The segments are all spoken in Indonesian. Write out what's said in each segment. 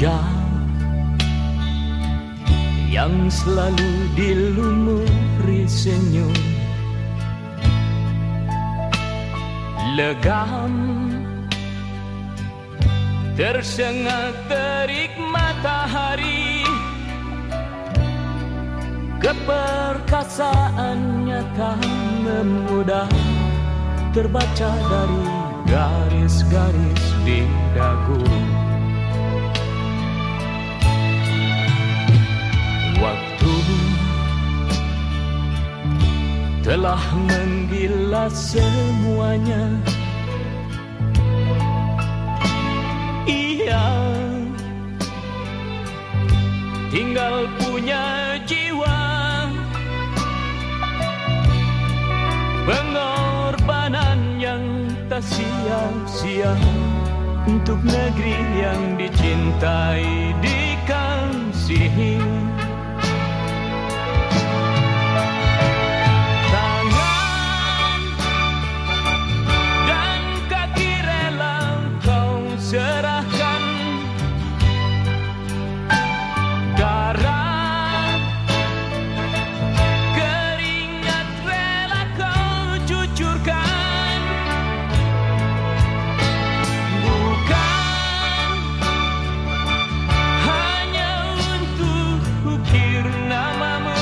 Wajah yang selalu dilumuri senyum, legam tersengat terik matahari, keperkasaannya tak memudah terbaca dari garis-garis di dagu. Waktu telah menggilas semuanya. Ia tinggal punya jiwa, pengorbanan yang tak sia-sia untuk negeri yang dicintai, dikasihi. Tangan dan kaki rela kau serahkan, darah keringat rela kau cucurkan, bukan hanya untuk ukir namamu.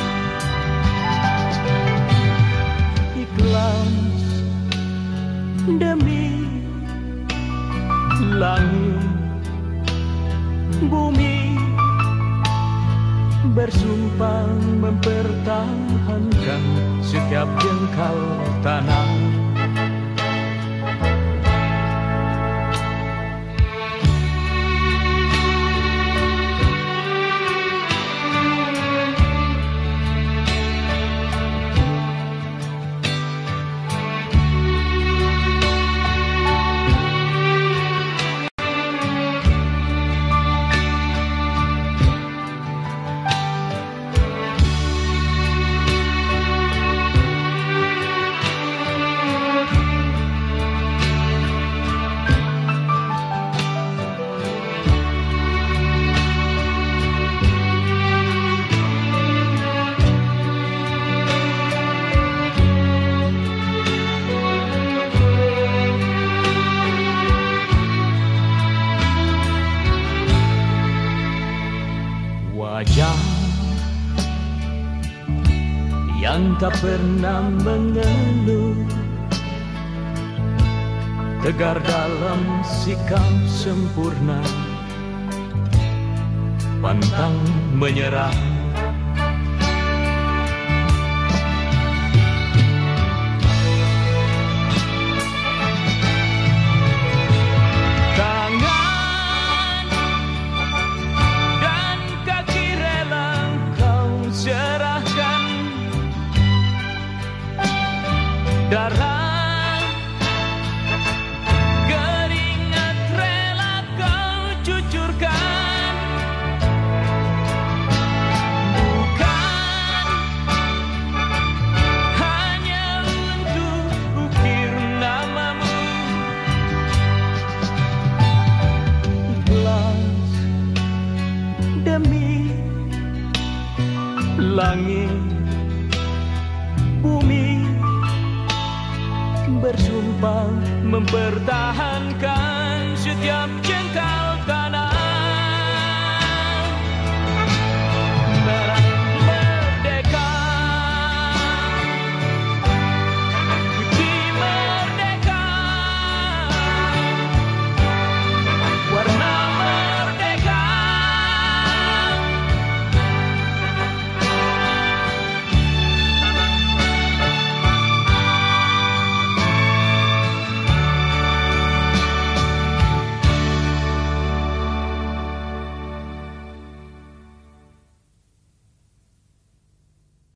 Ikhlas demi langit bumi, bersumpah mempertahankan setiap jengkal tanah. Wajah yang tak pernah mengeluh, tegar dalam sikap sempurna, pantang menyerah. Darah keringat rela kau cucurkan, bukan hanya untuk ukir namamu. Ikhlas demi langit bumi, bersumpah mempertahankan setiap jengkal tanah.